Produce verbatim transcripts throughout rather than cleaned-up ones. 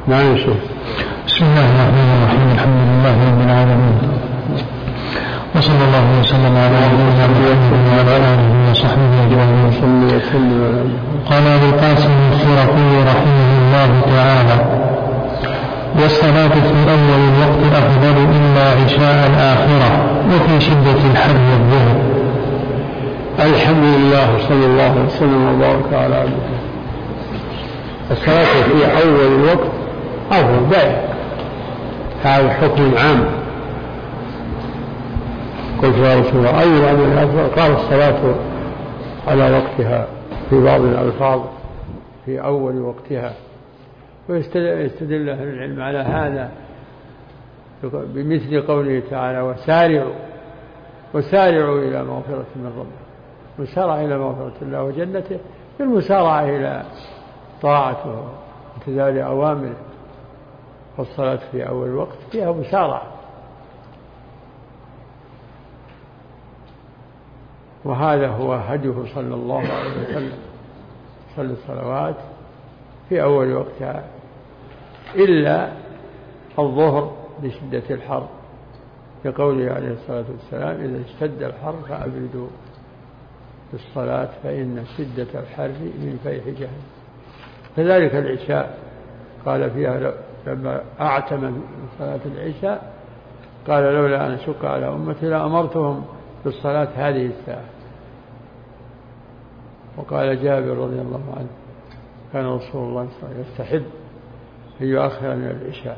نعم شيخ. بسم الله الرحمن الرحيم. الحمد لله رب العالمين، وصلى الله وسلم على نبينا محمد وعلى آله وصحبه أجمعين. قال أبو القاسم الخرقي رحمه الله تعالى: والصلاة في أول الوقت أفضل إلا عشاء الآخرة وفي شدة الحر والظهر. الحمد لله صلى الله عليه وسلم وبارك على عبده. الصلاة في أول الوقت أفضل دائما، هذا حكم عام. قلت يا رسول الله أي عمل أفضل؟ قال الصلاة على وقتها في بعض الألفاظ في أول وقتها. ويستدل أهل العلم على هذا بمثل قوله تعالى: وسارعوا وسارعوا إلى مغفرة من ربكم. مسارعة إلى مغفرة الله وجنته بالمسارعة إلى طاعته وامتثال أوامره. والصلاة في أول الوقت فيها مسارعة، وهذا هو هديه صلى الله عليه وسلم. صلى الصلوات في أول وقتها إلا الظهر لشدة الحر، لقوله عليه الصلاة والسلام: إذا اشتد الحر فأبردوا بالصلاة فإن شدة الحر من فيح جهنم. كذلك العشاء قال فيها لما أعتم صلاة العشاء قال: لولا أن أشق على أمتي لأمرتهم بالصلاة هذه الساعة. وقال جابر رضي الله عنه: كان رسول الله صلى الله عليه وسلم يستحب أن يؤخر من العشاء.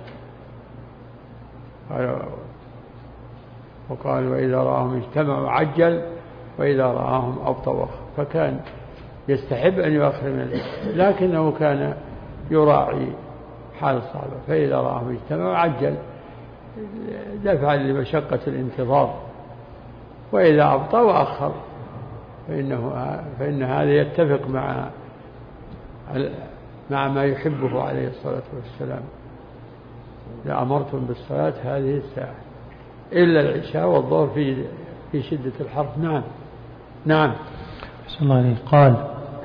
وقال: وإذا رآهم اجتمعوا عجل وإذا رآهم أبطأ. فكان يستحب أن يؤخر من العشاء، لكنه كان يراعي حال الصحابة، فإذا رآهم اجتمعوا عجل دفعا لمشقة الانتظار، وإذا أبطأ وأخر، فإنه فإن هذا يتفق مع مع ما يحبه عليه الصلاة والسلام. لأمرتم بالصلاة هذه الساعة إلا العشاء والظهر في في شدة الحر. نعم نعم. بسم الله عليه. قال: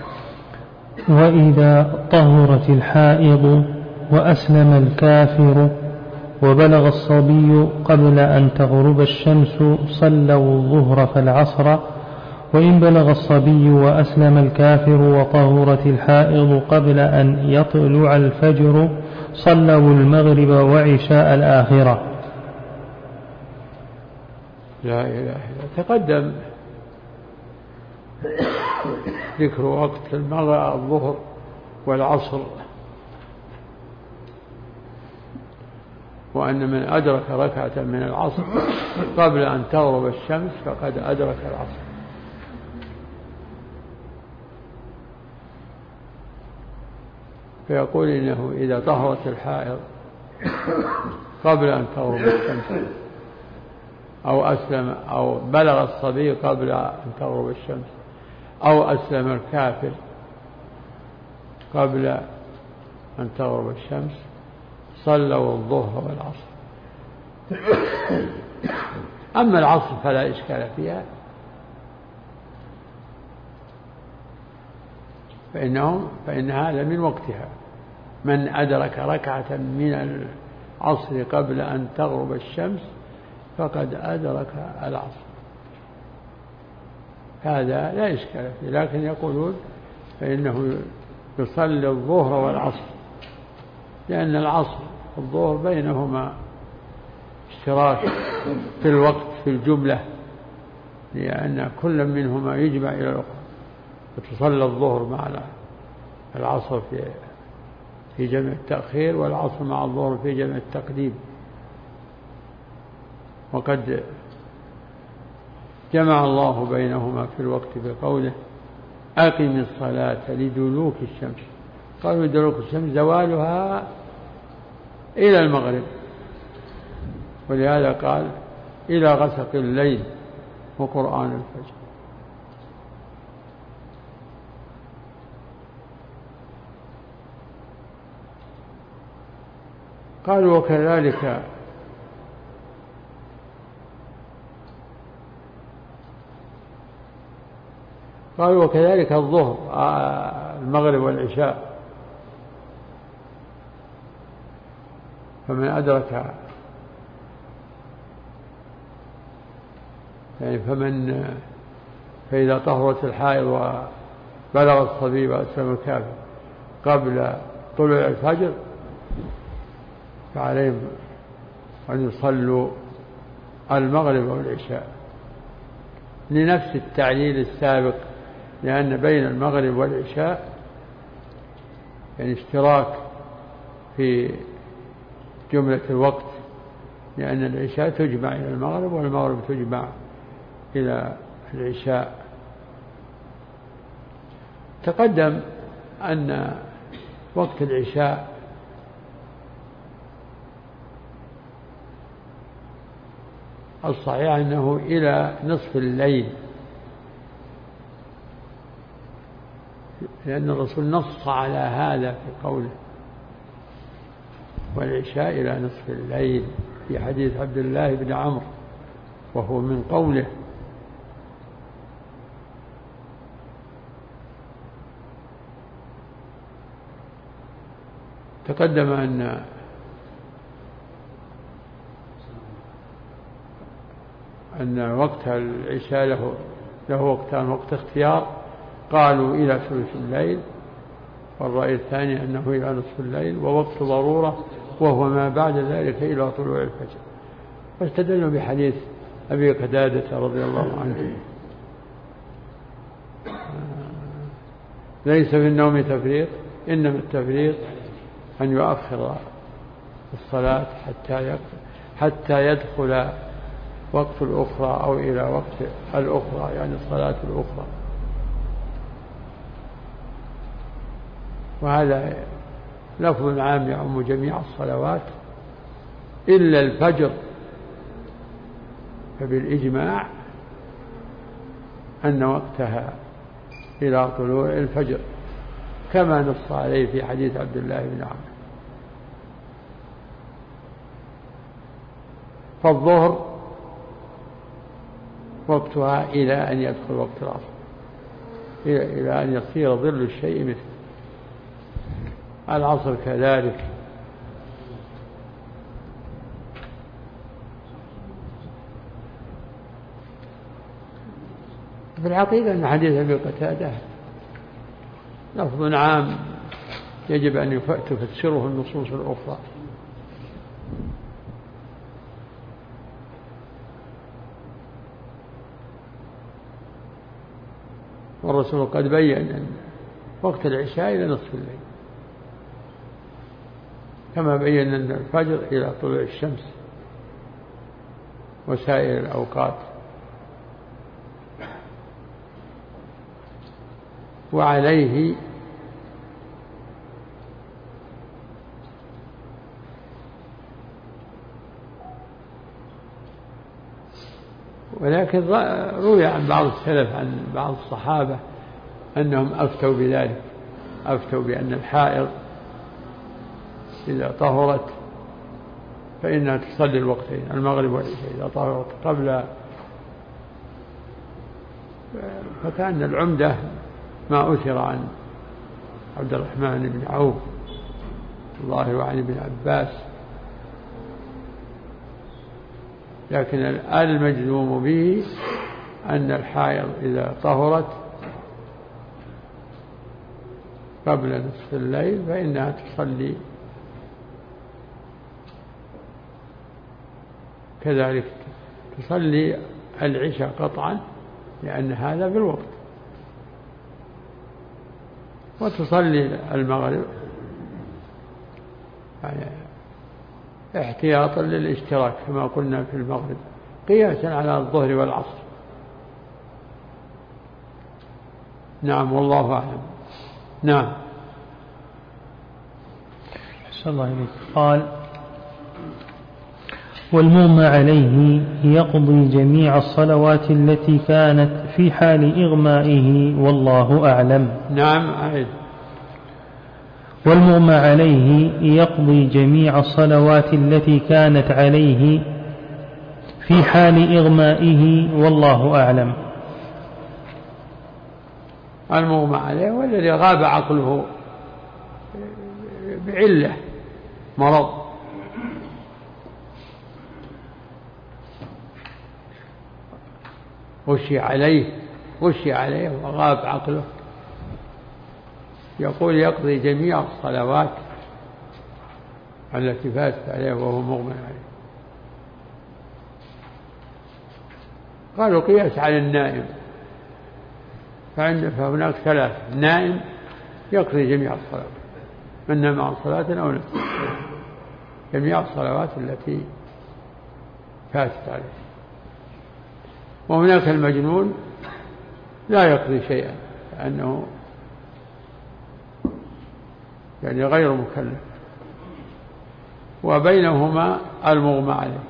وإذا طهرت الحائض وأسلم الكافر وبلغ الصبي قبل أن تغرب الشمس صلوا الظهر فالعصر، وإن بلغ الصبي وأسلم الكافر وطهرت الحائض قبل أن يطلع الفجر صلوا المغرب وعشاء الآخرة. لا إله إلا الله. تقدم ذكر وقت المغرب الظهر والعصر، وأن من أدرك ركعة من العصر قبل أن تغرب الشمس فقد أدرك العصر. فيقول إنه إذا طهرت الحائض قبل أن تغرب الشمس، أو أسلم أو بلغ الصبي قبل أن تغرب الشمس، أو أسلم الكافر قبل أن تغرب الشمس، صلوا الظهر والعصر. أما العصر فلا إشكال فيها، فإنهم فإن هذا من وقتها. من أدرك ركعة من العصر قبل أن تغرب الشمس فقد أدرك العصر، هذا لا إشكال فيه. لكن يقولون فإنه يصلي الظهر والعصر، لأن العصر والظهر بينهما اشتراك في الوقت في الجملة، لأن كل منهما يجمع إلى الأخرى، وتصلى الظهر مع العصر في في جمع التأخير، والعصر مع الظهر في جمع التقديم. وقد جمع الله بينهما في الوقت بقوله: أقم الصلاة لدلوك الشمس. قالوا دلوك الشمس زوالها إلى المغرب، ولهذا قال: إلى غسق الليل وقرآن الفجر. قالوا وكذلك قالوا وكذلك الظهر المغرب والعشاء فمن أدرك يعني فمن فإذا طهرت الحائض وبلغ الصبي وأسلم الكافر قبل طلوع الفجر فعليهم أن يصلوا المغرب والعشاء لنفس التعليل السابق، لأن بين المغرب والعشاء يعني اشتراك في جملة الوقت، لأن العشاء تجمع إلى المغرب والمغرب تجمع إلى العشاء. تقدم أن وقت العشاء الصحيح أنه إلى نصف الليل، لأن الرسول نص على هذا في قوله والعشاء إلى نصف الليل في حديث عبد الله بن عمرو، وهو من قوله تقدم أن أن وقت العشاء له له وقتان: وقت اختيار قالوا إلى ثلث الليل، والرأي الثاني أنه إلى نصف الليل، ووقت ضرورة وهو ما بعد ذلك إلى طلوع الفجر. واستدلوا بحديث أبي قتادة رضي الله عنه: ليس في النوم تفريط، إنما التفريط أن يؤخر الصلاة حتى حتى يدخل وقت الأخرى أو إلى وقت الأخرى، يعني الصلاة الأخرى. وهذا لفظ عام يعم جميع الصلوات إلا الفجر، فبالإجماع أن وقتها إلى طلوع الفجر، كما نص عليه في حديث عبد الله بن عمرو. فالظهر وقتها إلى أن يدخل وقت العصر، إلى أن يصير ظل الشيء مثل العصر كذلك. في الحقيقة أن حديث أبي قتادة لفظ عام يجب أن تفسره النصوص الأخرى. والرسول قد بين أن وقت العشاء إلى نصف الليل، كما بين أن الفجر إلى طلوع الشمس وسائر الأوقات. وعليه ولكن روي عن بعض السلف عن بعض الصحابة أنهم أفتوا بذلك، أفتوا بأن الحائض إذا طهرت فإنها تصلي الوقتين المغرب والعشاء إذا طهرت قبل. فكان العمدة ما أثر عن عبد الرحمن بن عوف الله وعن ابن عباس، لكن المجزوم به أن الحائض إذا طهرت قبل نصف الليل فإنها تصلي كذلك، تصلي العشاء قطعا لأن هذا بالوقت، وتصلي المغرب يعني احتياطا للاشتراك كما قلنا في المغرب، قياسا على الظهر والعصر. نعم والله أعلم. نعم. أحسن الله إليك. قال: والمغمى عليه يقضي جميع الصلوات التي كانت في حال إغمائه والله أعلم. نعم أعيد. والمغمى عليه يقضي جميع الصلوات التي كانت عليه في حال إغمائه والله أعلم. المغمى عليه والذي غاب عقله بعلة مرض غشي عليه غشي عليه وغاب عقله، يقول يقضي جميع الصلوات التي فاتت عليه وهو مغمى عليه. قالوا قياس على النائم، فهناك ثلاث: النائم يقضي جميع الصلوات، من نام عن صلاة أو نسي جميع الصلوات التي فاتت عليه. وهناك المجنون لا يقضي شيئا لأنه يعني غير مكلف. وبينهما المغمى عليه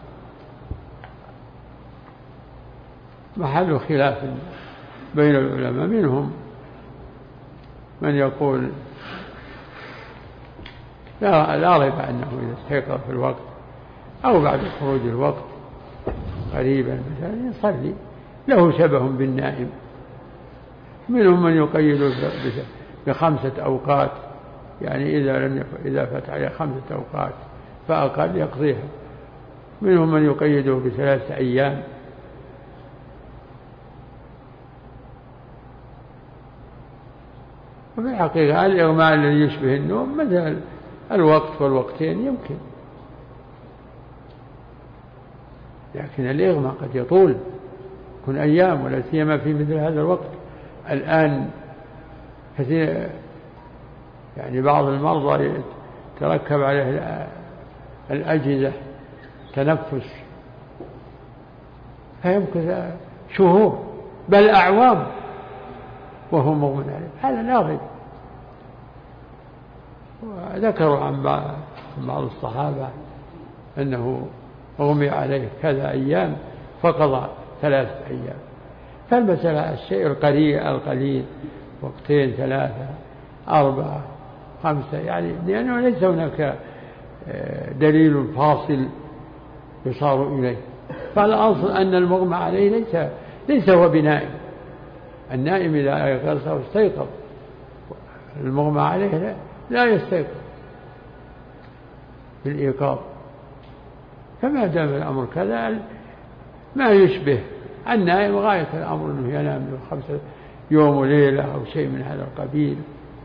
محل خلاف بين العلماء، منهم من يقول لا, لا ريب أنه إذا استيقظ في الوقت أو بعد خروج الوقت قريبا مثلا يصلي، له شبه بالنائم. منهم من يقيد بخمسة أوقات، يعني إذا لم إذا فات عليه خمسة أوقات فأقل يقضيها. منهم من يقيده بثلاثة أيام. وفي الحقيقة الإغماء الذي يشبه النوم مثل الوقت والوقتين يمكن، لكن الإغماء قد يطول، يكون أيام، ولا سيما في مثل هذا الوقت. الآن كثير يعني بعض المرضى تركب عليه الأجهزة تنفس فيمكن شهور بل أعوام وهو مغمى عليه، هذا لا ريب. وذكروا عن بعض الصحابة أنه أغمي عليه كذا أيام فقضى ثلاثة أيام. فالمسألة الشيء القليل القليل وقتين ثلاثة أربعة خمسة، يعني لأنه ليس هناك دليل فاصل يصار إليه. فالأصل أن المغمى عليه ليس ليس هو بنائم. النائم إذا أيقظ أو استيقظ، المغمى عليه لا يستيقظ بالإيقاظ. فما دام الأمر كذا ما يشبه النائم غاية الأمر أنه ينام له خمسة يوم وليلة أو شيء من هذا القبيل.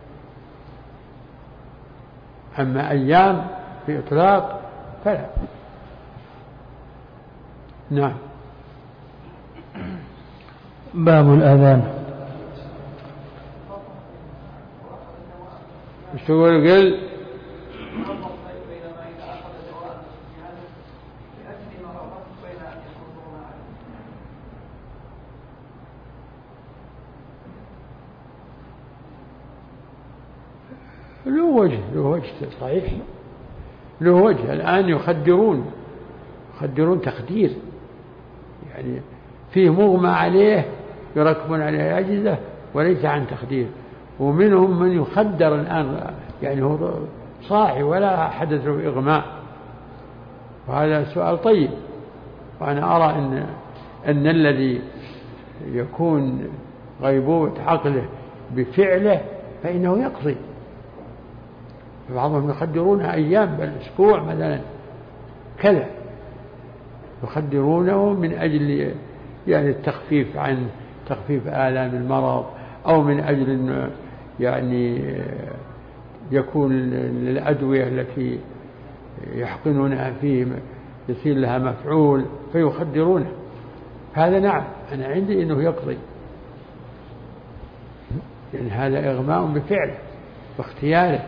أما أيام في إطلاق فلا. نعم. باب الأذان. مش تقول قل له وجه له وجه صحيح له وجه. الآن يخدرون يخدرون تخدير، يعني فيه مغمى عليه يركبون عليه أجهزة وليس عن تخدير. ومنهم من يخدر الآن، يعني هو صاحي ولا حدث له إغماء. وهذا سؤال طيب. وأنا أرى أن أن الذي يكون غيبوبة عقله بفعله فإنه يقضي. بعضهم يخدرونها أيام بل أسبوع مثلا كذا، يخدرونه من أجل يعني التخفيف عن تخفيف آلام المرض، أو من أجل أن يعني يكون الأدوية التي يحقنونها فيه يصير لها مفعول فيخدرونه. هذا نعم أنا عندي أنه يقضي، يعني هذا إغماء بفعله واختياره.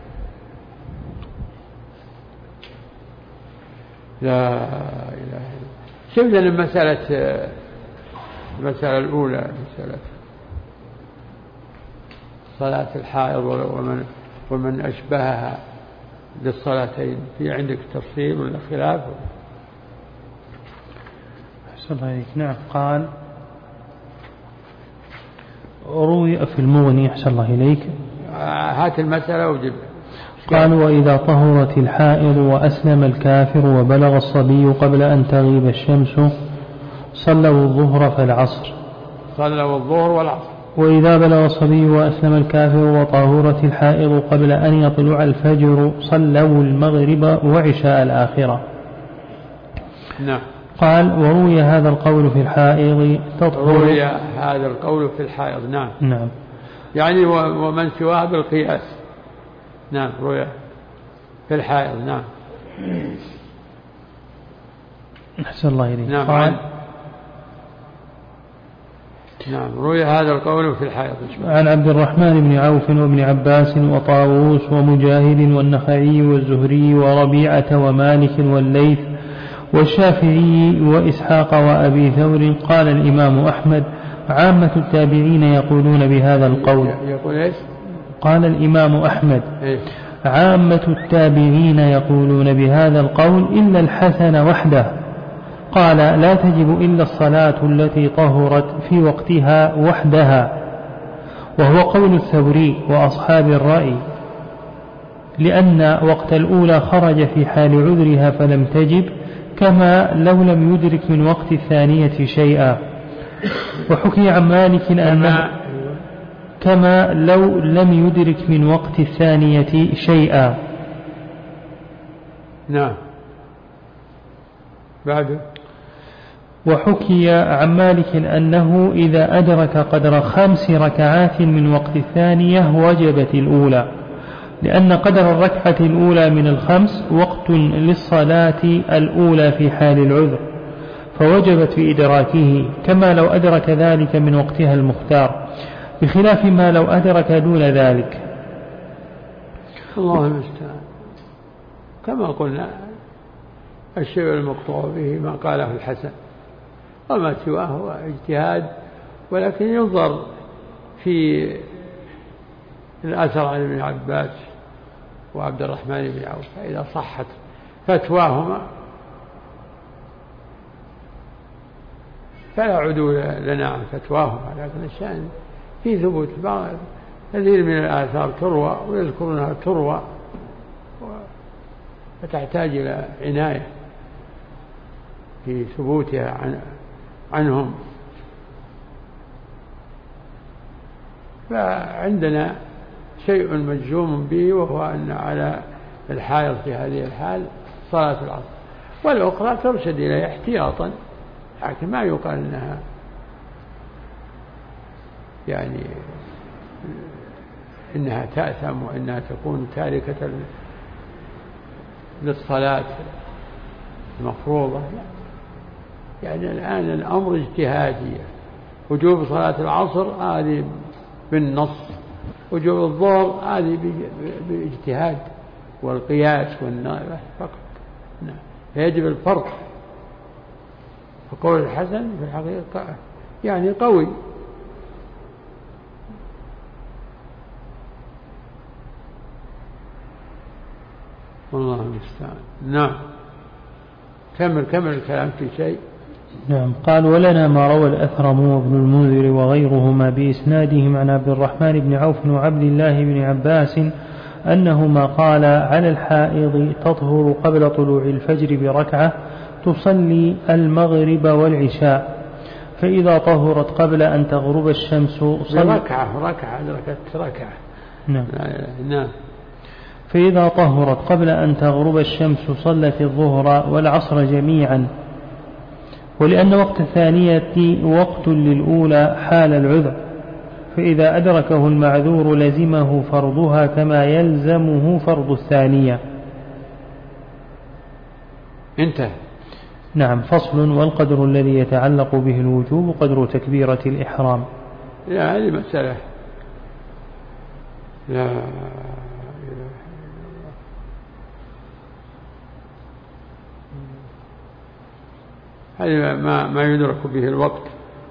لا إله إلا شوف لنا المسألة المسألة الأولى، مسألة صلاة الحائض ومن ومن أشبهها للصلاتين، في عندك تفصيل ولا خلاف؟ أحسن الله عليك. نعم. قال روي في المغني. أحسن الله إليك. هات المسألة وجب. قال وإذا طهرت الحائض وأسلم الكافر وبلغ الصبي قبل أن تغيب الشمس صلوا الظهر فالعصر. صلوا الظهر والعصر. وإذا بلغ الصبي وأسلم الكافر وطهرت الحائض قبل أن يطلع الفجر صلوا المغرب وعشاء الآخرة. نعم. قال وروي هذا القول في الحائض تطهر. روي هذا القول في الحائض. نعم. نعم. يعني ومن سواه بالقياس. نعم. روي في الحائض. نعم. أحسن الله إليك. نعم. قال نعم روي هذا القول في الحائض. عن عبد الرحمن بن عوف وابن عباس وطاووس ومجاهد والنخعي والزهري وربيعة ومالك والليث والشافعي وإسحاق وأبي ثور. قال الإمام أحمد عامة التابعين يقولون بهذا القول. يقول إيش؟ قال الإمام أحمد إيه؟ عامة التابعين يقولون بهذا القول إلا الحسن وحده. قال لا تجب إلا الصلاة التي طهرت في وقتها وحدها، وهو قول الثوري وأصحاب الرأي، لأن وقت الأولى خرج في حال عذرها فلم تجب، كما لو لم يدرك من وقت الثانية شيئا. وحكي عن مالك أنه كما لو لم يدرك من وقت الثانية شيئا. نعم. بعده. وحكي عن مالك أنه إذا أدرك قدر خمس ركعات من وقت الثانية وجبت الأولى، لأن قدر الركعة الأولى من الخمس وقت للصلاة الأولى في حال العذر، فوجبت في إدراكه، كما لو أدرك ذلك من وقتها المختار، بخلاف ما لو أدرك دون ذلك. الله المستعان. كما قلنا الشيء المقطوع به ما قاله الحسن، وما سواه هو اجتهاد، ولكن ينظر في الأثر عن ابن عباس وعبد الرحمن بن عوف، فإذا صحت فتواهما فلا عدول لنا عن فتواهما، لكن الشأن في ثبوت بعض كثير من الآثار تروى ويذكرونها تروى، فتحتاج إلى عناية في ثبوتها عن عنهم. فعندنا شيء مجزوم به، وهو أن على الحائض في هذه الحال صلاة العصر، والأخرى ترشد إليه احتياطا، لكن ما يقال أنها يعني إنها تأثم وإنها تكون تاركة للصلاة المفروضة. لا. يعني الآن الأمر اجتهادي، وجوب صلاة العصر هذه بالنص، وجوب الظهر هذه باجتهاد والقياس والنائبة فقط. نعم. فيجب الفرق. فقول الحسن في الحقيقة يعني قوي. والله المستعان. نعم. كمل كمل الكلام في شيء. نعم. قال ولنا ما روى الأثرم وابن المنذر وغيرهما بإسنادهم عن عبد الرحمن بن عوف وعبد الله بن عباس أنهما قال على الحائض تطهر قبل طلوع الفجر بركعة تصلي المغرب والعشاء، فإذا طهرت قبل أن تغرب الشمس ركعة ركعة أدركت ركعة. نعم. نعم. فإذا طهرت قبل أن تغرب الشمس صلت الظهر والعصر جميعا، ولأن وقت الثانية وقت للأولى حال العذر، فإذا أدركه المعذور لزمه فرضها كما يلزمه فرض الثانية. انتهى. نعم. فصل. والقدر الذي يتعلق به الوجوب قدر تكبيرة الإحرام. لا هذه مسألة لا هذا ما ما يدرك به الوقت،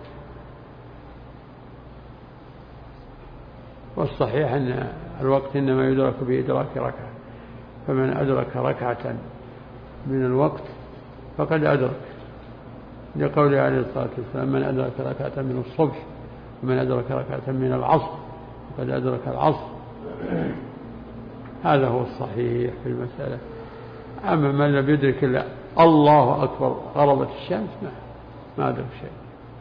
والصحيح أن الوقت إنما يدرك بإدراك ركعة، فمن أدرك ركعة من الوقت فقد أدرك، لقوله عليه الصلاة والسلام من أدرك ركعة من الصبح ومن أدرك ركعة من العصر فقد أدرك العصر. هذا هو الصحيح في المسألة. أما من لم يدرك إلا الله أكبر غربت الشمس ما ما أدرك شيء.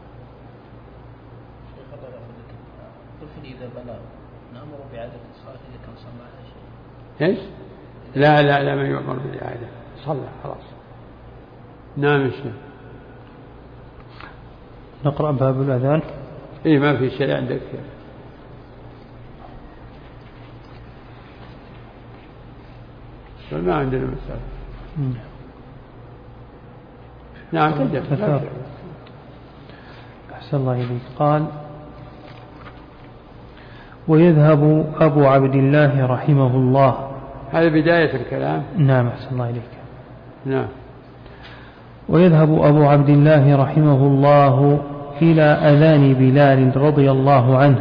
الطفل إذا بلغ نأمر بإعادة الصلاة إذا كان صلى شيء. إيش؟ لا لا لا ما يؤمر بالإعادة، صلى خلاص. نعم الشيء. نقرأ باب الأذان. إيه ما في شيء عندك؟ ما عندنا مسألة. نعم كده. أحسن الله إليك. قال: ويذهب أبو عبد الله رحمه الله. هذا بداية الكلام. نعم أحسن الله إليك. نعم. ويذهب أبو عبد الله رحمه الله إلى أذان بلال رضي الله عنه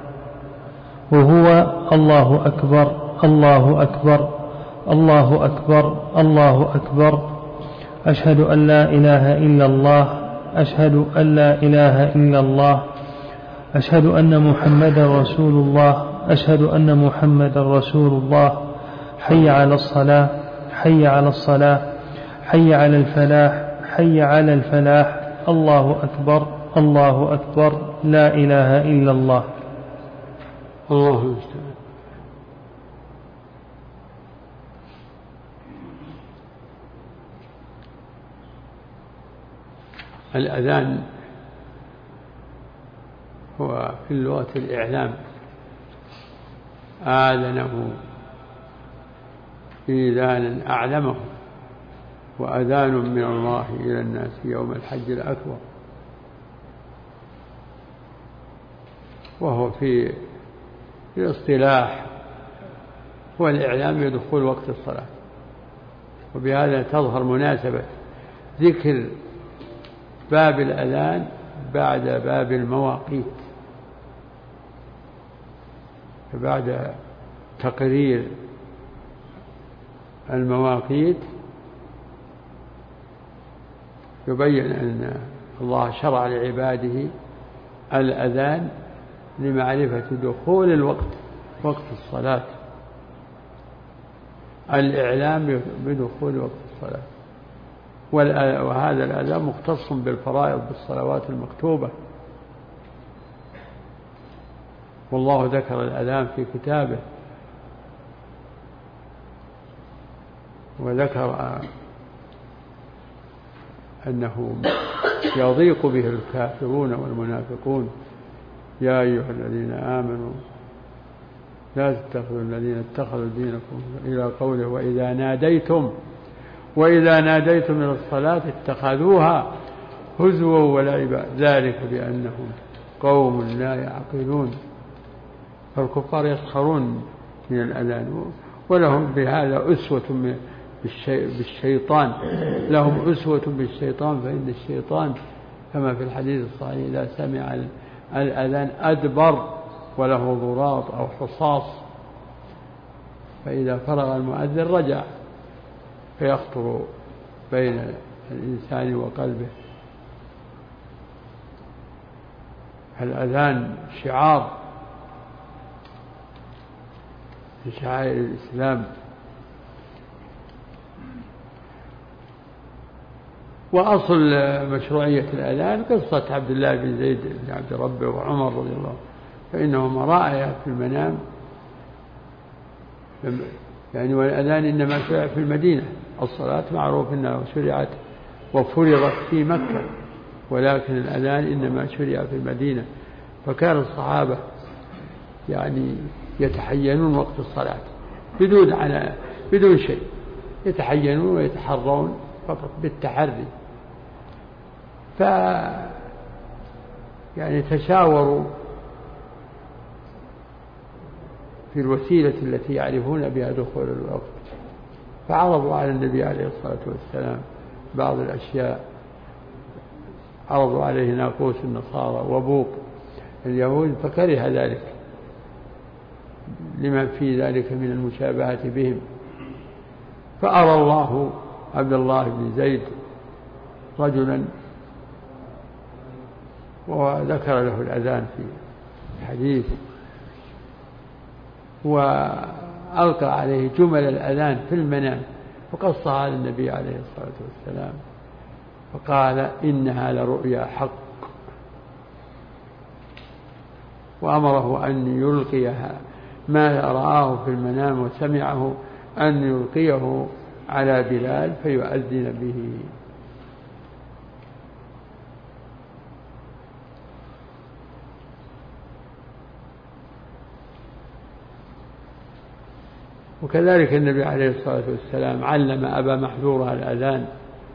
وهو: الله أكبر الله أكبر الله أكبر الله أكبر، أشهد أن لا إله إلا الله أشهد أن لا إله إلا الله، أشهد أن محمدا رسول الله أشهد أن محمدا رسول الله، حي على الصلاة حي على الصلاة حي على الفلاح حي على الفلاح، الله أكبر الله أكبر، لا إله إلا الله. الله المستعان. الأذان هو في اللغة الإعلام، آذنه إذانا أعلمه، وأذان من الله إلى الناس يوم الحج الأكبر. وهو في الاصطلاح هو الإعلام بدخول وقت الصلاة. وبهذا تظهر مناسبة ذكر باب الأذان بعد باب المواقيت، فبعد تقرير المواقيت يبين أن الله شرع لعباده الأذان لمعرفة دخول الوقت، وقت الصلاة، الإعلام بدخول وقت الصلاة. وهذا الأذان مختص بالفرائض بالصلوات المكتوبة، والله ذكر الأذان في كتابه، وذكر أنه يضيق به الكافرون والمنافقون: يا أيها الذين آمنوا لا تتخذوا الذين اتخذوا دينكم، إلى قوله: وإذا ناديتم وإذا ناديتم إلى الصلاة اتخذوها هزوا ولعبا، ذلك بأنهم قوم لا يعقلون. فالكفار يسخرون من الأذان، ولهم بهذا أسوة بالشيطان، لهم أسوة بالشيطان، فإن الشيطان كما في الحديث الصحيح إذا سمع الأذان أدبر وله ضراط أو حصاص، فإذا فرغ المؤذن رجع فيخطر بين الإنسان وقلبه. الأذان شعار من شعائر الإسلام. وأصل مشروعية الأذان قصة عبد الله بن زيد بن عبد ربه وعمر رضي الله عنه، فإنهما رأيا في المنام، يعني والأذان إنما شرع في المدينة، الصلاة معروف أنها شرعت وفرضت في مكة، ولكن الأذان إنما شرع في المدينة. فكان الصحابة يعني يتحينون وقت الصلاة بدون على بدون شيء، يتحينون ويتحرون فقط بالتحري. ف يعني تشاوروا في الوسيلة التي يعرفون بها دخول الوقت، فعرضوا على النبي عليه الصلاة والسلام بعض الأشياء. عرضوا عليه ناقوس النصارى وبوق اليهود، فكره ذلك لما في ذلك من المشابهة بهم. فأرى الله عبد الله بن زيد رجلا وذكر له الأذان في الحديث، وألقى عليه جمل الأذان في المنام، فقصها على النبي عليه الصلاة والسلام، فقال: إنها لرؤيا حق، وأمره أن يلقيها ما رآه في المنام وسمعه أن يلقيه على بلال فيؤذن به. وكذلك النبي عليه الصلاة والسلام علم أبا محذورة الأذان.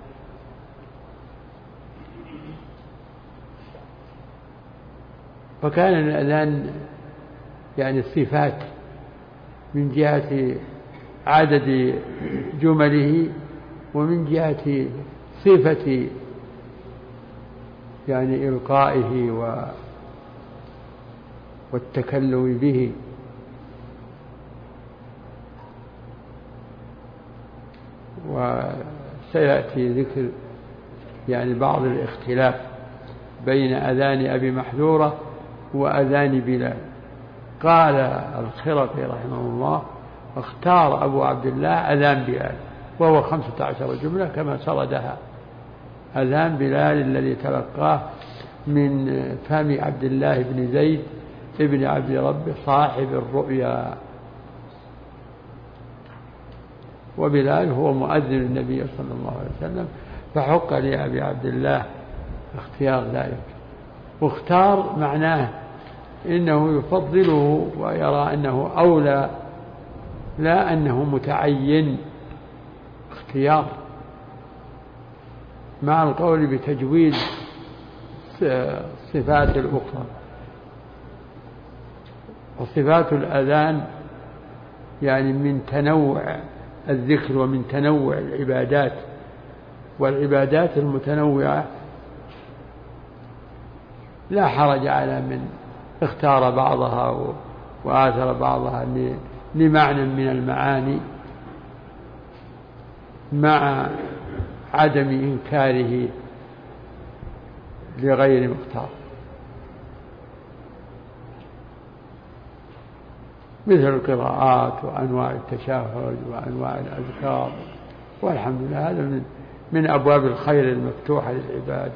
فكان الأذان يعني صفات من جهة عدد جمله ومن جهة صفة يعني إلقائه والتكلم به. وسيأتي ذكر يعني بعض الاختلاف بين أذان أبي محذورة وأذان بلال. قال الخرقي رحمه الله: اختار أبو عبد الله أذان بلال وهو خمسة عشر جملة كما سردها. أذان بلال الذي تلقاه من فم عبد الله بن زيد ابن عبد ربه صاحب الرؤيا. وبلال هو مؤذن النبي صلى الله عليه وسلم، فحق لأبي عبد الله اختيار ذلك. واختار معناه إنه يفضله ويرى أنه أولى، لا أنه متعين، اختيار مع القول بتجويد صفات الأخرى. وصفات الأذان يعني من تنوع الذكر ومن تنوع العبادات، والعبادات المتنوعة لا حرج على من اختار بعضها وآثر بعضها لمعنى من المعاني مع عدم إنكاره لغير مختار، مثل القراءات وأنواع التشهد وأنواع الأذكار. والحمد لله هذا من, من أبواب الخير المفتوحة للعباد.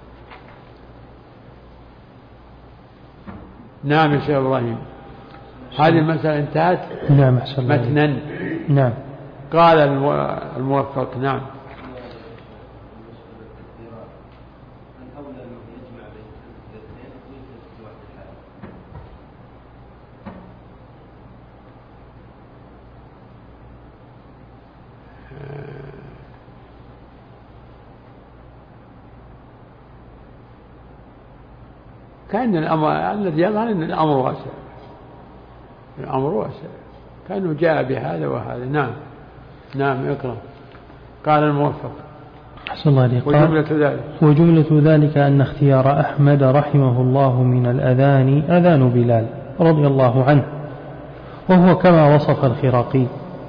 نعم يا شيخ إبراهيم، هذه المسألة انتهت. نعم أحسن الله متنا. نعم. قال الموفق: نعم. كأن الأمر الذي يظهر أن الأمر واسع، الأمر واسع، كأنه جاء بهذا وهذا. نعم نعم اقرأ. قال الموفق: أحسن الله عليك. وجملة ذلك وجملة ذلك أن اختيار أحمد رحمه الله من الأذان أذان بلال رضي الله عنه، وهو كما وصف الخراقي.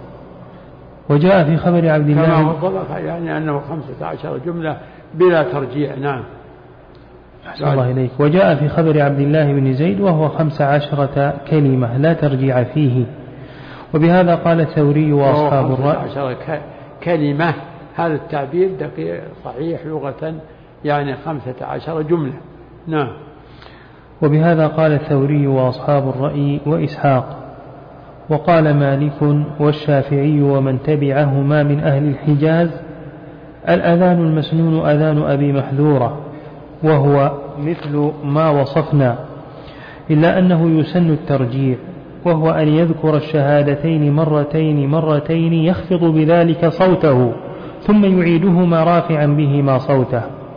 وجاء في خبر عبد الله كما وصف يعني أنه خمسة عشر جملة بلا ترجيع. نعم أحسن الله إليك. وجاء في خبر عبد الله بن زيد وهو خمس عشرة كلمة لا ترجيع فيه. وبهذا قال الثوري وأصحاب الرأي. خمس عشرة كلمة، هذا التعبير دقيق صحيح لغة، يعني خمسة عشر جملة. نعم. وبهذا قال الثوري وأصحاب الرأي وإسحاق. وقال مالك والشافعي ومن تبعهما من أهل الحجاز: الأذان المسنون أذان أبي محذورة، وهو مثل ما وصفنا، إلا أنه يسن الترجيع، وهو أن يذكر الشهادتين مرتين مرتين يخفض بذلك صوته ثم يعيدهما رافعا بهما صوته.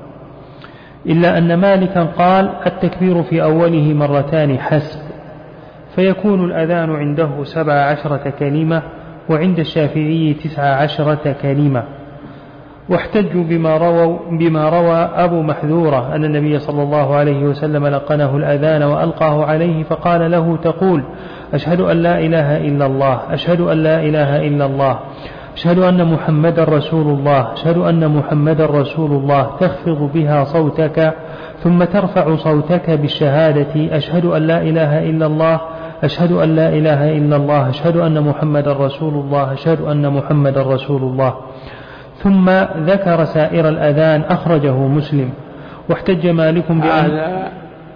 إلا أن مالكا قال: التكبير في أوله مرتان حسب، فيكون الأذان عنده سبع عشرة كلمة، وعند الشافعي تسع عشرة كلمة. واحتجوا بما, رووا بما روى أبو محذورة أن النبي صلى الله عليه وسلم لقنه الأذان وألقاه عليه فقال له: تقول أشهد أن لا إله إلا الله، أشهد أن لا إله إلا الله، أشهد أن محمدا رسول الله، أشهد أن محمدا رسول الله، تخفض بها صوتك ثم ترفع صوتك بالشهادة أشهد أن لا إله إلا الله، أشهد أن لا إله إلا الله، أشهد أن محمدا رسول الله، أشهد أن محمدا رسول الله. ثم ذكر سائر الأذان، أخرجه مسلم. واحتج مالك بأن هذا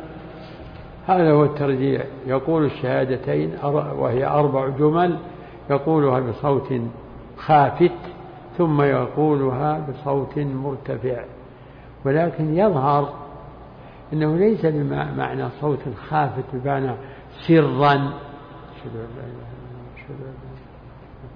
هذا هو الترجيع. يقول الشهادتين وهي أربع جمل، يقولها بصوت خافت ثم يقولها بصوت مرتفع، ولكن يظهر أنه ليس بمعنى صوت خافت بمعنى سرا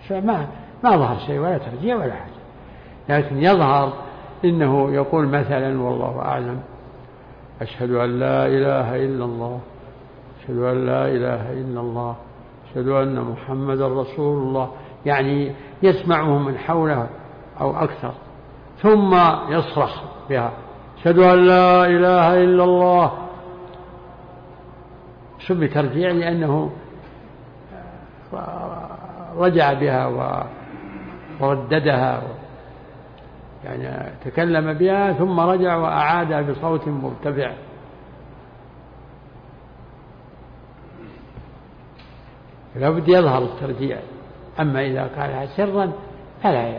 ما ما ظهر شيء ولا ترجيع ولا حاجة، لكن يظهر إنه يقول مثلا والله أعلم أشهد أن لا إله إلا الله، أشهد أن لا إله إلا الله، أشهد أن محمد رسول الله، يعني يسمعه من حوله أو أكثر، ثم يصرخ بها أشهد أن لا إله إلا الله، سمي ترجيع لأنه رجع بها ورددها، يعني تكلم بها ثم رجع وأعادها بصوت مرتفع. لا بد يظهر الترجيع، أما إذا قالها سرا فلا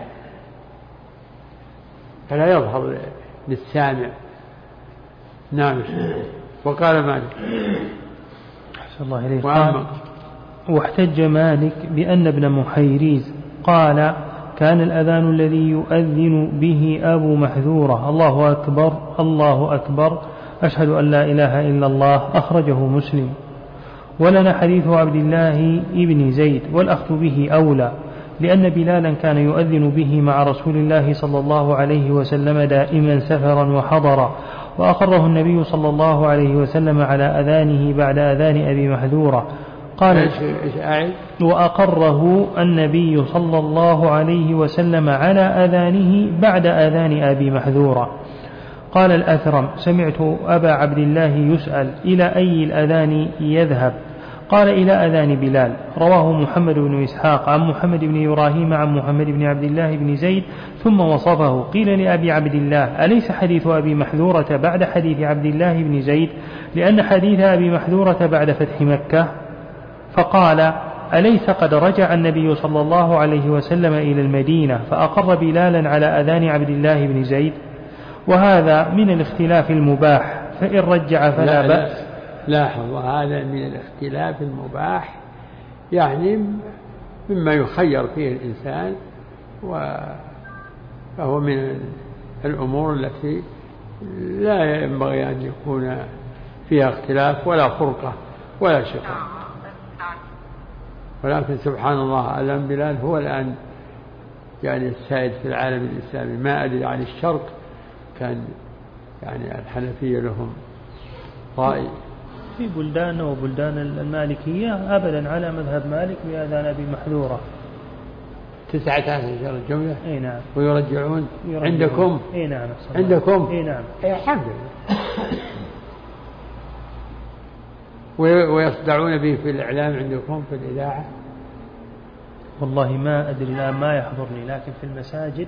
فلا يظهر للسامع. نعم. وقال مالك أحسن الله إليك قال واحتج مالك بأن ابن محيريز قال كان الأذان الذي يؤذن به أبو محذورة الله أكبر الله أكبر أشهد أن لا إله إلا الله، أخرجه مسلم. ولنا حديث عبد الله ابن زيد والأخذ به أولى، لأن بلالا كان يؤذن به مع رسول الله صلى الله عليه وسلم دائما سفرا وحضرا، وأقره النبي صلى الله عليه وسلم على أذانه بعد أذان أبي محذورة. قال وأقره النبي صلى الله عليه وسلم على أذانه بعد أذان أبي محذورة. قال الأثرم سمعت أبا عبد الله يسأل إلى أي الأذان يذهب؟ قال إلى أذان بلال. رواه محمد بن إسحاق عن محمد بن إبراهيم عن محمد بن عبد الله بن زيد ثم وصفه. قيل لأبي عبد الله أليس حديث أبي محذورة بعد حديث عبد الله بن زيد؟ لأن حديث أبي محذورة بعد فتح مكة. فقال أليس قد رجع النبي صلى الله عليه وسلم إلى المدينة فأقر بلالا على أذان عبد الله بن زيد؟ وهذا من الاختلاف المباح، فإن رجع فلا بأس. لاحظ هذا من الاختلاف المباح، يعني مما يخير فيه الإنسان، وهو من الأمور التي لا ينبغي أن يكون فيها اختلاف ولا فرقة ولا شقاق. ولكن سبحان الله أذان بلال هو الآن يعني السائد في العالم الإسلامي. ما أدري عن الشرق، كان يعني الحنفية لهم رأي في بلدان وبلدان المالكية أبدا على مذهب مالك بأذان أبي محذورة تسعة عشر الجملة. اي نعم. ويرجعون عندكم. اي نعم. عندكم. اي نعم. اي الحمد لله. ويصدعون به في الإعلام عندكم في الإذاعة؟ والله ما أدري الآن، ما يحضرني، لكن في المساجد.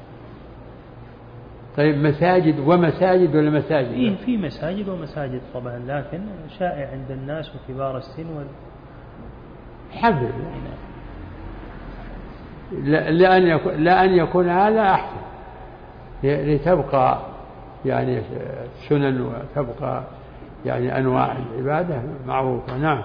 طيب مساجد ومساجد ولا مساجد؟ إيه في مساجد ومساجد طبعا، لكن شائع عند الناس وكبار السن وال... الحمد لله. لأن يكون, لأن يكون هذا أحسن، لتبقى يعني سنن وتبقى يعني أنواع العبادة معروفة. نعم.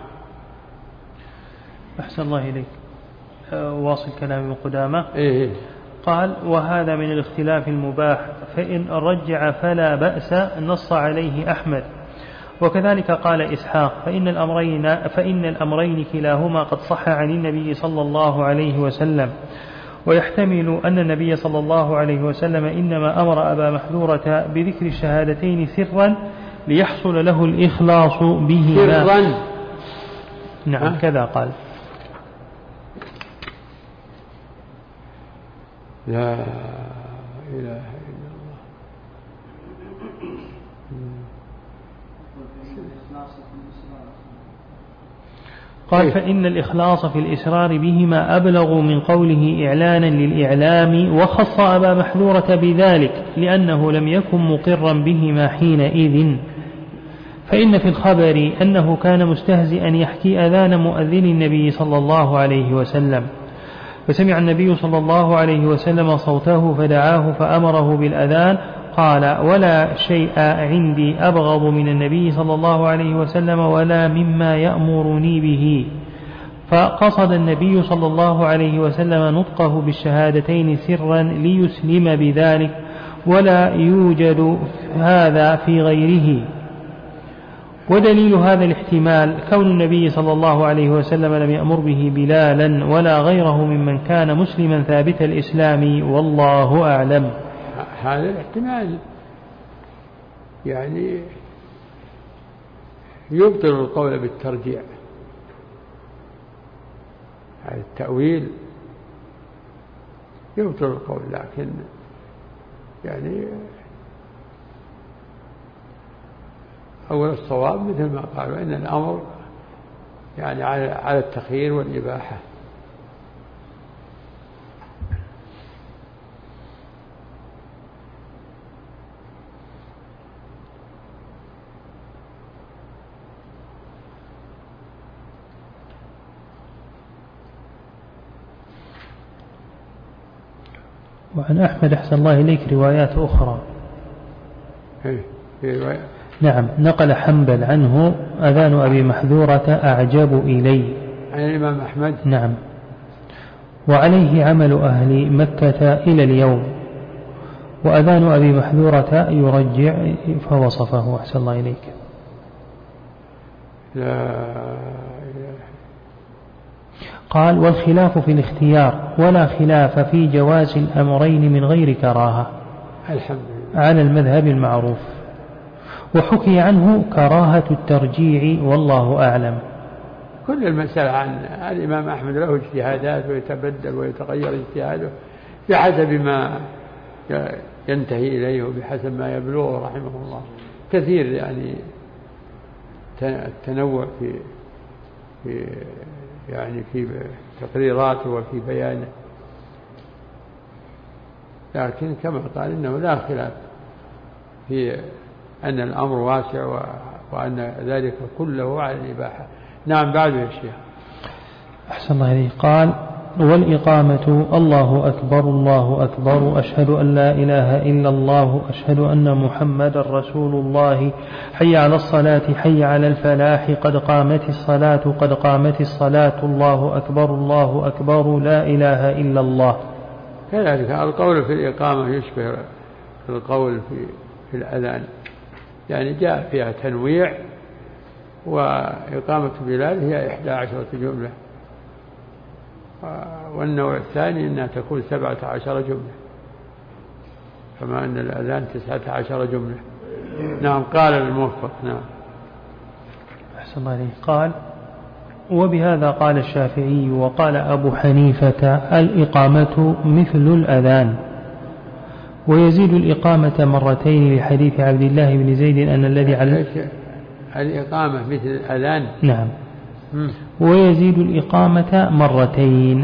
أحسن الله إليك. واصل كلام ابن قدامة. إيه. قال وهذا من الاختلاف المباح، فإن رجع فلا بأس، نص عليه أحمد. وكذلك قال إسحاق فإن الأمرين, فإن الأمرين كلاهما قد صح عن النبي صلى الله عليه وسلم، ويحتمل أن النبي صلى الله عليه وسلم إنما أمر أبا محذورة بذكر الشهادتين سرا ليحصل له الإخلاص بهما. سرا. نعم كذا قال. لا إله إلا الله. قال فإن الإخلاص في الإسرار بهما أبلغ من قوله إعلانا للإعلام، وخص أبا محذورة بذلك لأنه لم يكن مقرا بهما حينئذ. فإن في الخبر أنه كان مستهزئا يحكي أذان مؤذن النبي صلى الله عليه وسلم، فسمع النبي صلى الله عليه وسلم صوته فدعاه فأمره بالأذان. قال ولا شيء عندي أبغض من النبي صلى الله عليه وسلم ولا مما يأمرني به. فقصد النبي صلى الله عليه وسلم نطقه بالشهادتين سرا ليسلم بذلك، ولا يوجد هذا في غيره. ودليل هذا الاحتمال كون النبي صلى الله عليه وسلم لم يأمر به بلالا ولا غيره ممن كان مسلما ثابت الإسلام، والله أعلم. هذا الاحتمال يعني يبطل القول بالترجيع، هذا التأويل يبطل القول، لكن يعني أول الصواب مثل ما قالوا إن الأمر يعني على التخيير والإباحة. وعن أحمد أحسن الله إليك روايات أخرى. إيه في رواية. نعم، نقل حنبل عنه أذان أبي محذورة أعجب إلي عن الإمام أحمد. نعم، وعليه عمل أهل مكة إلى اليوم، وأذان أبي محذورة يرجع فوصفه أحسن الله إليك. لا قال والخلاف في الاختيار ولا خلاف في جواز الأمرين من غير كراهة الحمد لله على المذهب المعروف، وحكي عنه كراهة الترجيع والله أعلم. كل المسألة عن الإمام أحمد له اجتهادات ويتبدل ويتغير اجتهاده بحسب ما ينتهي إليه وبحسب ما يبلغه رحمه الله. كثير يعني التنوع في في يعني في تقريراته وفي بيانه، لكن كما قال إنه لا خلاف في أن الأمر واسع وأن ذلك كله على الإباحة. نعم بعد يا شيخ. أحسن الله إليه. قال والإقامة الله أكبر الله أكبر أشهد أن لا إله إلا الله أشهد أن محمد رسول الله حي على الصلاة حي على الفلاح قد قامت الصلاة قد قامت الصلاة الله أكبر الله أكبر لا إله إلا الله. كذلك القول في الإقامة يشبه القول في في الأذان، يعني جاء فيها تنويع، وإقامة بلال هي إحدى عشرة جملة، والنوع الثاني أنها تكون سبعة عشر جملة، كما أن الأذان تسعة عشر جملة. نعم قال الموفق. نعم أحسن الله عليه. قال وبهذا قال الشافعي وقال أبو حنيفة الإقامة مثل الأذان، ويزيد الإقامة مرتين لحديث عبد الله بن زيد أن الذي علم الإقامة مثل الأذان. نعم م. ويزيد الإقامة مرتين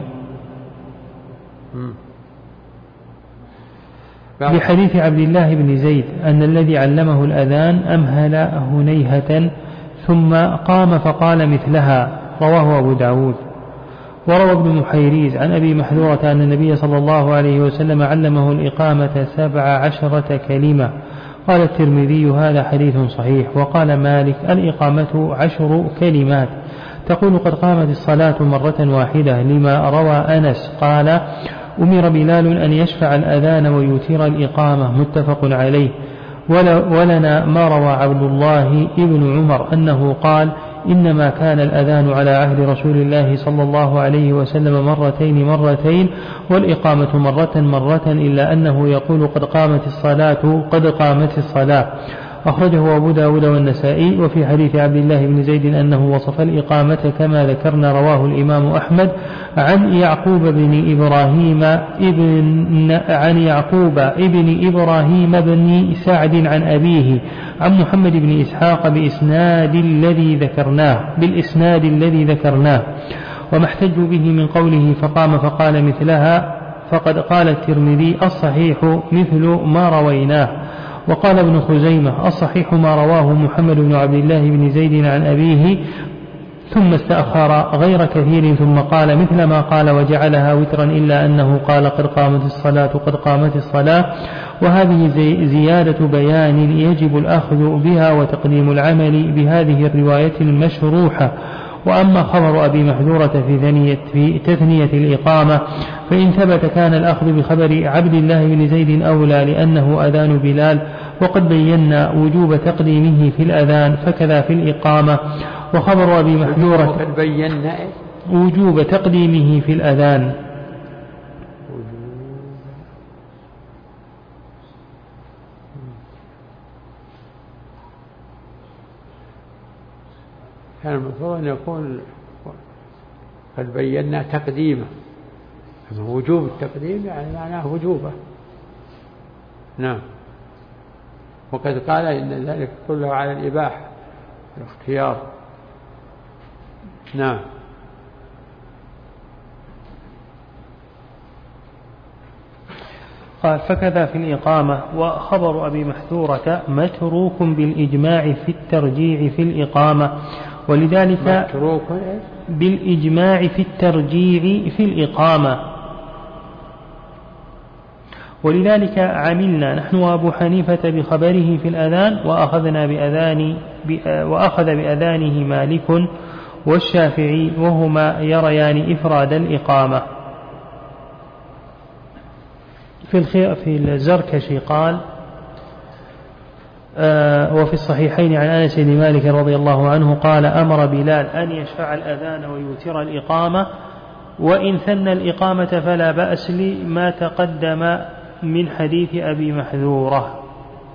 لحديث عبد الله بن زيد أن الذي علمه الأذان أمهل هنيهة ثم قام فقال مثلها، رواه أبو داود. وروى ابن محيريز عن أبي محذورة أن النبي صلى الله عليه وسلم علمه الإقامة سبع عشرة كلمة. قال الترمذي هذا حديث صحيح. وقال مالك الإقامة عشر كلمات تقول قد قامت الصلاة مرة واحدة، لما روى أنس قال أمر بلال أن يشفع الأذان ويوتر الإقامة، متفق عليه. ولنا ما روى عبد الله ابن عمر أنه قال إنما كان الأذان على عهد رسول الله صلى الله عليه وسلم مرتين مرتين والإقامة مرة مرة، إلا أنه يقول قد قامت الصلاة قد قامت الصلاة. أخرجه أبو داود والنسائي. وفي حديث عبد الله بن زيد أنه وصف الإقامة كما ذكرنا رواه الإمام أحمد عن يعقوب بن إبراهيم ابن عن يعقوب ابن إبراهيم بن سعد عن أبيه عن محمد بن إسحاق بإسناد الذي ذكرناه بالإسناد الذي ذكرناه. وما احتجوا به من قوله فقام فقال مثلها فقد قال الترمذي الصحيح مثل ما رويناه. وقال ابن خزيمة الصحيح ما رواه محمد بن عبد الله بن زيد عن أبيه ثم استأخر غير كثير ثم قال مثل ما قال وجعلها وترا، إلا أنه قال قد قامت الصلاة قد قامت الصلاة. وهذه زي زيادة بيان يجب الأخذ بها وتقديم العمل بهذه الرواية المشروحة. وأما خبر أبي محذورة في, ثنية في تثنية الإقامة فإن ثبت كان الأخذ بخبر عبد الله بن زيد أولى، لأنه أذان بلال وقد بينا وجوب تقديمه في الأذان فكذا في الإقامة. وخبر أبي محذورة وقد بينا وجوب تقديمه في الأذان. كان المفروض أن يقول قد بينا تقديمه، وجوب التقديم يعني معناه وجوبه. نعم. وقد قال إن ذلك كله على الإباحة الاختيار. نعم. قال فكذا في الإقامة. وخبر أبي محذورة متروك بالإجماع في الترجيع في الإقامة، ولذلك متروك بالإجماع في الترجيع في الإقامة، ولذلك عملنا نحن وأبو حنيفة بخبره في الأذان، وأخذنا بأذان وأخذ بأذانه مالك والشافعي، وهما يريان إفراد الإقامة. في في الزركشي قال آه وفي الصحيحين عن أنس بن مالك رضي الله عنه قال أمر بلال أن يشفع الأذان ويوتر الإقامة، وإن ثنى الإقامة فلا بأس لما تقدم من حديث أبي محذورة.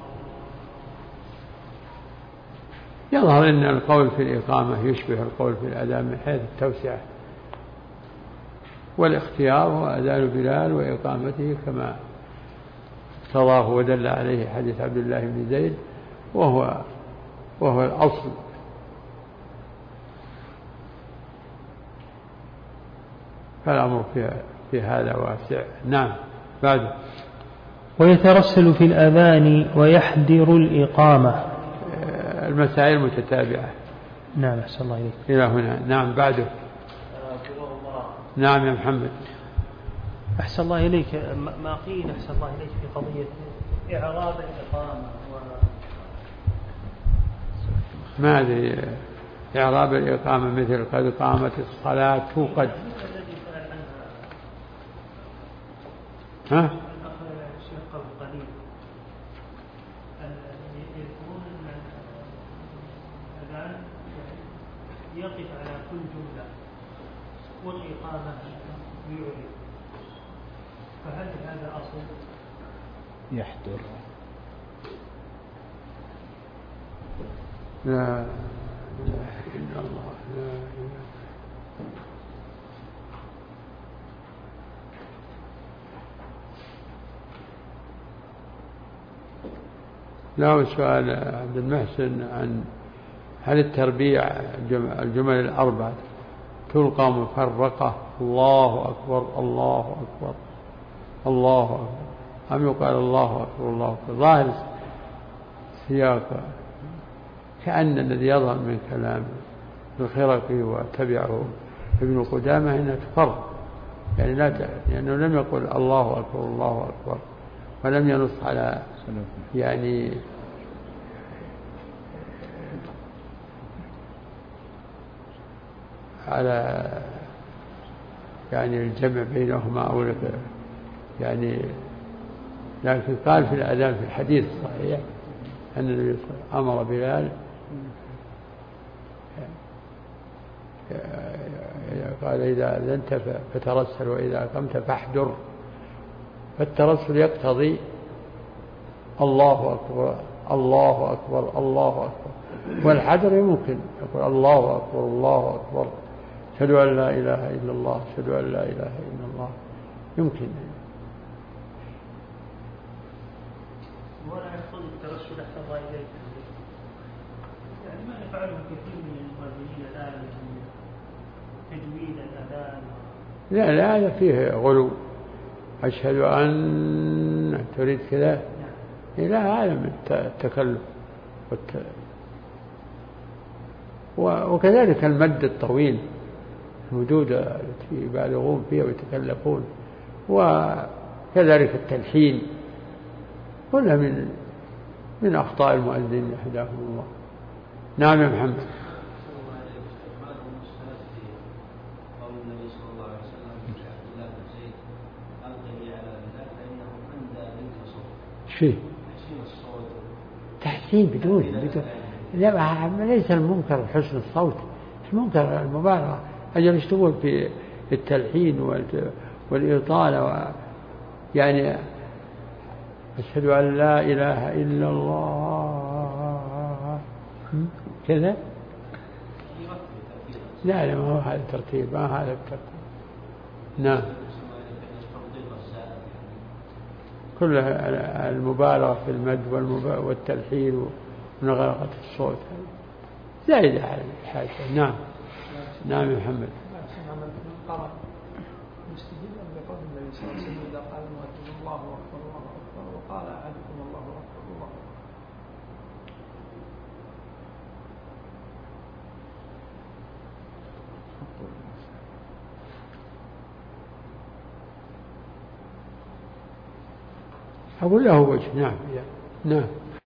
يظهر أن القول في الإقامة يشبه القول في الأذان من حيث التوسعة، والاختيار هو أذان بلال وإقامته كما اقتضاه ودل عليه حديث عبد الله بن زيد، وهو وهو الأصل. فالأمر في, في هذا واسع. نعم. بعد. ويترسل في الأذان ويحذر الإقامة. المسائل متتابعة. نعم. أحسن الله إليك. إلى هنا. نعم. بعده. نعم يا محمد. أحسن الله إليك. ما قيل أحسن الله إليك في قضية إعراب الإقامة و... ما أدري. إعراب الإقامة مثل قد قامت الصلاة قد ها يقف على كل جملة والإقامة يعرف، فهل هذا أصل؟ يحضر. لا إله إلا الله. لا إله. له سؤال عبد المحسن عن هل التربيع الجمل الأربعة تلقى مفرقة الله أكبر الله أكبر الله أكبر، أم يقال الله أكبر الله أكبر؟ ظاهر سياق كأن الذي يظهر من كلام الخرقي وتبعه ابن قدامة أنها تفرق، يعني لا ت... لأنه لم يقل الله أكبر الله أكبر، ولم ينص على يعني على يعني الجمع بينهما أو يعني، لكن قال في الأذان في الحديث الصحيح أن النبي أمر بلال قال إذا أذنت فترسل وإذا أقمت فاحذر، فالترسل يقتضي الله أكبر الله أكبر الله أكبر، والحذر يمكن يقول الله أكبر الله أكبر أشهد أن لا إله إلا الله أشهد أن لا إله إلا الله، يمكن. ولا يقتضي الترسل أحسن الله إليك، يعني ما يفعله كثير من المؤذنين الآن تجويد الأذان. لا لا هذا فيه غلو، أشهد أن تريد كذا، لا هذا من التكلف والت... وكذلك المد الطويل المدودة التي يبالغون فيها ويتكلفون، وكذلك التلحين، كلها من من أخطاء المؤذن هداهم الله. نعم يا محمد. شيء تحسين بدون بدون لا، ليس المنكر حسن الصوت، المنكر المبالغة. أجل ايش تقول في التلحين والإطالة، يعني أشهد أن لا إله إلا الله كذا. لا لا، ما هو هذا الترتيب، ما هذا الترتيب. نعم، كل المبالغة في المد والتلحين ونغرقة الصوت زائدة على الحاجة. نعم نعم يا محمد. مستجيبا بقول النبي صلى الله عليه وسلم إذا قال المؤذن الله أكبر الله أكبر وقال أحدكم الله أكبر الله أقول له وجه. نعم نعم.